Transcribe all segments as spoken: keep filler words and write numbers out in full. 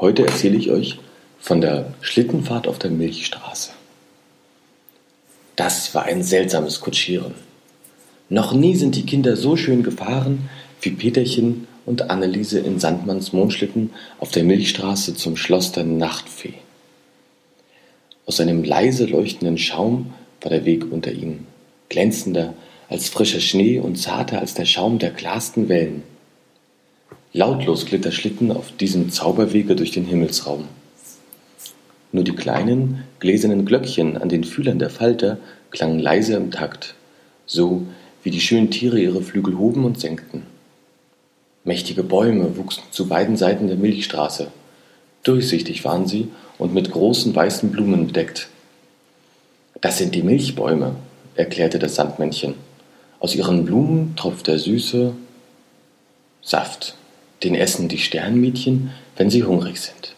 Heute erzähle ich euch von der Schlittenfahrt auf der Milchstraße. Das war ein seltsames Kutschieren. Noch nie sind die Kinder so schön gefahren wie Peterchen und Anneliese in Sandmanns Mondschlitten auf der Milchstraße zum Schloss der Nachtfee. Aus einem leise leuchtenden Schaum war der Weg unter ihnen, glänzender als frischer Schnee und zarter als der Schaum der klarsten Wellen. Lautlos glitt der Schlitten auf diesem Zauberwege durch den Himmelsraum. Nur die kleinen, gläsernen Glöckchen an den Fühlern der Falter klangen leise im Takt, so wie die schönen Tiere ihre Flügel hoben und senkten. Mächtige Bäume wuchsen zu beiden Seiten der Milchstraße. Durchsichtig waren sie und mit großen weißen Blumen bedeckt. »Das sind die Milchbäume«, erklärte das Sandmännchen. »Aus ihren Blumen tropft der süße Saft. Den essen die Sternmädchen, wenn sie hungrig sind.«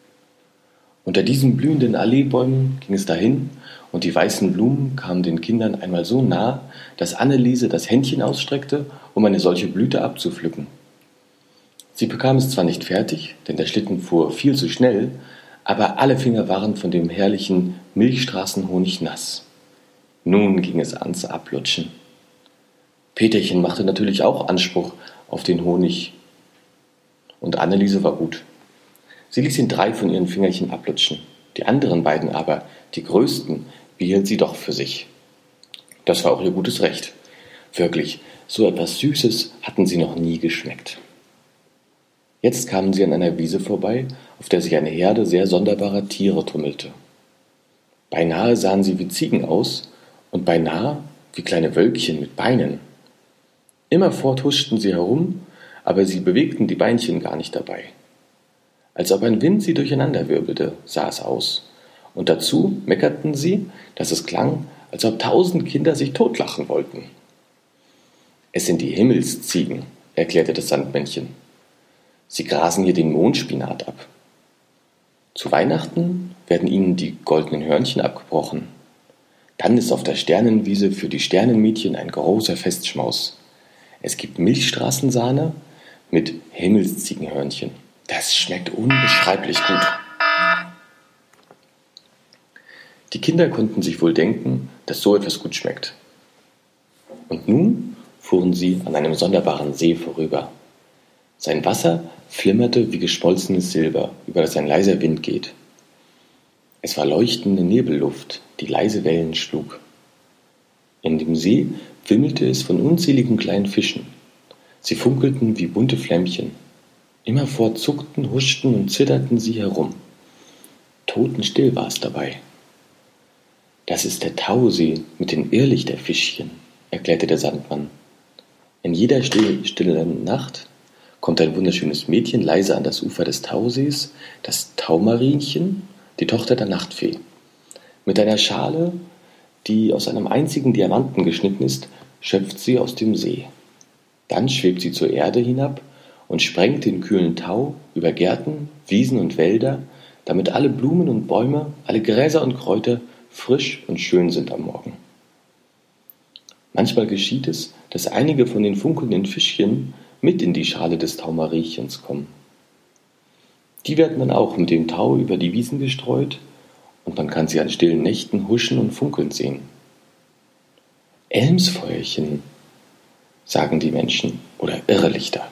Unter diesen blühenden Alleebäumen ging es dahin, und die weißen Blumen kamen den Kindern einmal so nah, dass Anneliese das Händchen ausstreckte, um eine solche Blüte abzupflücken. Sie bekam es zwar nicht fertig, denn der Schlitten fuhr viel zu schnell, aber alle Finger waren von dem herrlichen Milchstraßenhonig nass. Nun ging es ans Ablutschen. Peterchen machte natürlich auch Anspruch auf den Honig, und Anneliese war gut. Sie ließ ihn drei von ihren Fingerchen ablutschen. Die anderen beiden aber, die größten, behielt sie doch für sich. Das war auch ihr gutes Recht. Wirklich, so etwas Süßes hatten sie noch nie geschmeckt. Jetzt kamen sie an einer Wiese vorbei, auf der sich eine Herde sehr sonderbarer Tiere tummelte. Beinahe sahen sie wie Ziegen aus und beinahe wie kleine Wölkchen mit Beinen. Immerfort huschten sie herum, aber sie bewegten die Beinchen gar nicht dabei. Als ob ein Wind sie durcheinanderwirbelte, sah es aus. Und dazu meckerten sie, dass es klang, als ob tausend Kinder sich totlachen wollten. »Es sind die Himmelsziegen«, erklärte das Sandmännchen. »Sie grasen hier den Mondspinat ab. Zu Weihnachten werden ihnen die goldenen Hörnchen abgebrochen. Dann ist auf der Sternenwiese für die Sternenmädchen ein großer Festschmaus. Es gibt Milchstraßensahne mit Himmelsziegenhörnchen. Das schmeckt unbeschreiblich gut.« Die Kinder konnten sich wohl denken, dass so etwas gut schmeckt. Und nun fuhren sie an einem sonderbaren See vorüber. Sein Wasser flimmerte wie geschmolzenes Silber, über das ein leiser Wind geht. Es war leuchtende Nebelluft, die leise Wellen schlug. In dem See wimmelte es von unzähligen kleinen Fischen. Sie funkelten wie bunte Flämmchen. Immerfort zuckten, huschten und zitterten sie herum. Totenstill war es dabei. »Das ist der Tausee mit den Irrlichterfischchen«, erklärte der Sandmann. »In jeder still, stillen Nacht kommt ein wunderschönes Mädchen leise an das Ufer des Tausees, das Taumarinchen, die Tochter der Nachtfee. Mit einer Schale, die aus einem einzigen Diamanten geschnitten ist, schöpft sie aus dem See. Dann schwebt sie zur Erde hinab und sprengt den kühlen Tau über Gärten, Wiesen und Wälder, damit alle Blumen und Bäume, alle Gräser und Kräuter frisch und schön sind am Morgen. Manchmal geschieht es, dass einige von den funkelnden Fischchen mit in die Schale des Taumariechens kommen. Die werden dann auch mit dem Tau über die Wiesen gestreut, und man kann sie an stillen Nächten huschen und funkeln sehen. Elmsfeuerchen, sagen die Menschen, oder Irrlichter.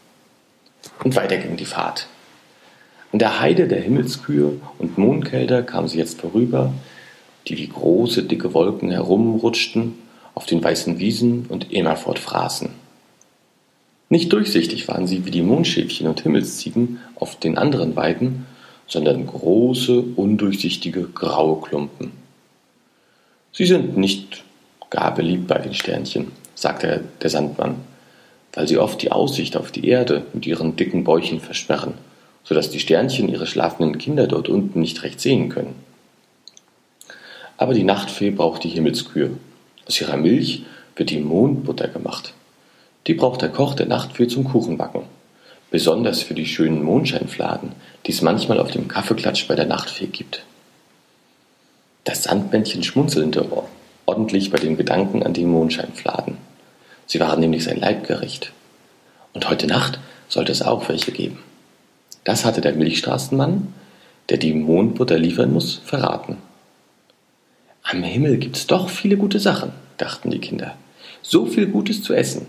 Und weiter ging die Fahrt. An der Heide der Himmelskühe und Mondkelder kamen sie jetzt vorüber, die wie große, dicke Wolken herumrutschten auf den weißen Wiesen und immerfort fraßen. Nicht durchsichtig waren sie wie die Mondschäfchen und Himmelsziegen auf den anderen Weiden, sondern große, undurchsichtige, graue Klumpen. »Sie sind nicht gar beliebt bei den Sternchen«, sagte der Sandmann, »weil sie oft die Aussicht auf die Erde mit ihren dicken Bäuchen versperren, so dass die Sternchen ihre schlafenden Kinder dort unten nicht recht sehen können. Aber die Nachtfee braucht die Himmelskühe. Aus ihrer Milch wird die Mondbutter gemacht. Die braucht der Koch der Nachtfee zum Kuchenbacken, besonders für die schönen Mondscheinfladen, die es manchmal auf dem Kaffeeklatsch bei der Nachtfee gibt.« Das Sandmännchen schmunzelte ordentlich bei dem Gedanken an die Mondscheinfladen. Sie waren nämlich sein Leibgericht. Und heute Nacht sollte es auch welche geben. Das hatte der Milchstraßenmann, der die Mondbutter liefern muss, verraten. Am Himmel gibt's doch viele gute Sachen, dachten die Kinder. So viel Gutes zu essen.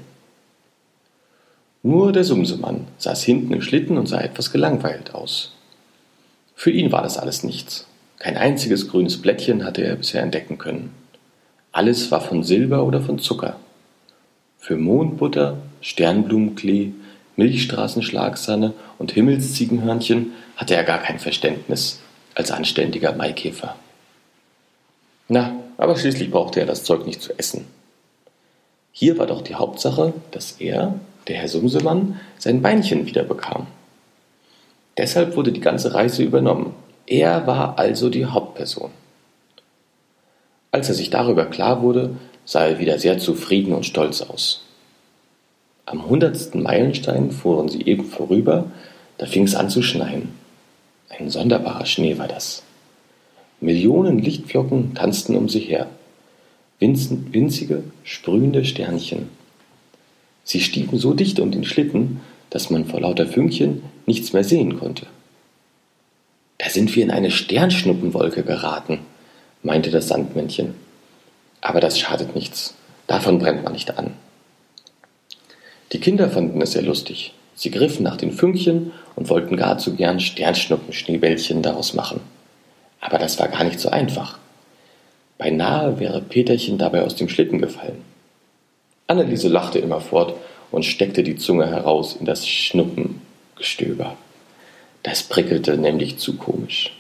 Nur der Sumsemann saß hinten im Schlitten und sah etwas gelangweilt aus. Für ihn war das alles nichts. Kein einziges grünes Blättchen hatte er bisher entdecken können. Alles war von Silber oder von Zucker. Für Mondbutter, Sternblumenklee, Milchstraßenschlagsahne und Himmelsziegenhörnchen hatte er gar kein Verständnis als anständiger Maikäfer. Na, aber schließlich brauchte er das Zeug nicht zu essen. Hier war doch die Hauptsache, dass er, der Herr Sumsemann, sein Beinchen wieder bekam. Deshalb wurde die ganze Reise übernommen. Er war also die Hauptperson. Als er sich darüber klar wurde, sah er wieder sehr zufrieden und stolz aus. Am hundertsten Meilenstein fuhren sie eben vorüber, da fing es an zu schneien. Ein sonderbarer Schnee war das. Millionen Lichtflocken tanzten um sie her, winzige, sprühende Sternchen. Sie stiegen so dicht um den Schlitten, dass man vor lauter Fünkchen nichts mehr sehen konnte. Da sind wir in eine Sternschnuppenwolke geraten, meinte das Sandmännchen. Aber das schadet nichts, davon brennt man nicht an. Die Kinder fanden es sehr lustig. Sie griffen nach den Fünkchen und wollten gar zu gern Sternschnuppenschneebällchen daraus machen. Aber das war gar nicht so einfach. Beinahe wäre Peterchen dabei aus dem Schlitten gefallen. Anneliese lachte immerfort und steckte die Zunge heraus in das Schnuppengestöber. Das prickelte nämlich zu komisch.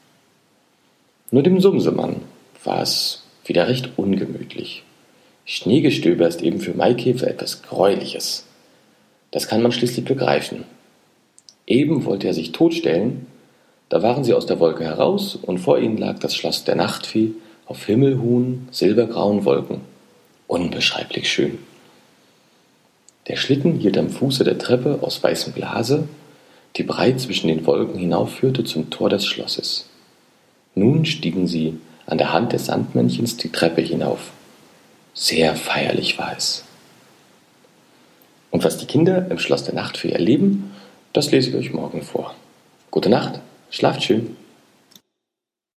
Nur dem Sumsemann war es wieder recht ungemütlich. Schneegestöber ist eben für Maikäfer etwas Gräuliches. Das kann man schließlich begreifen. Eben wollte er sich totstellen, da waren sie aus der Wolke heraus und vor ihnen lag das Schloss der Nachtfee auf himmelhohen, silbergrauen Wolken. Unbeschreiblich schön. Der Schlitten hielt am Fuße der Treppe aus weißem Glase, die breit zwischen den Wolken hinaufführte zum Tor des Schlosses. Nun stiegen sie an der Hand des Sandmännchens die Treppe hinauf. Sehr feierlich war es. Und was die Kinder im Schloss der Nachtfee erleben, das lese ich euch morgen vor. Gute Nacht, schlaft schön.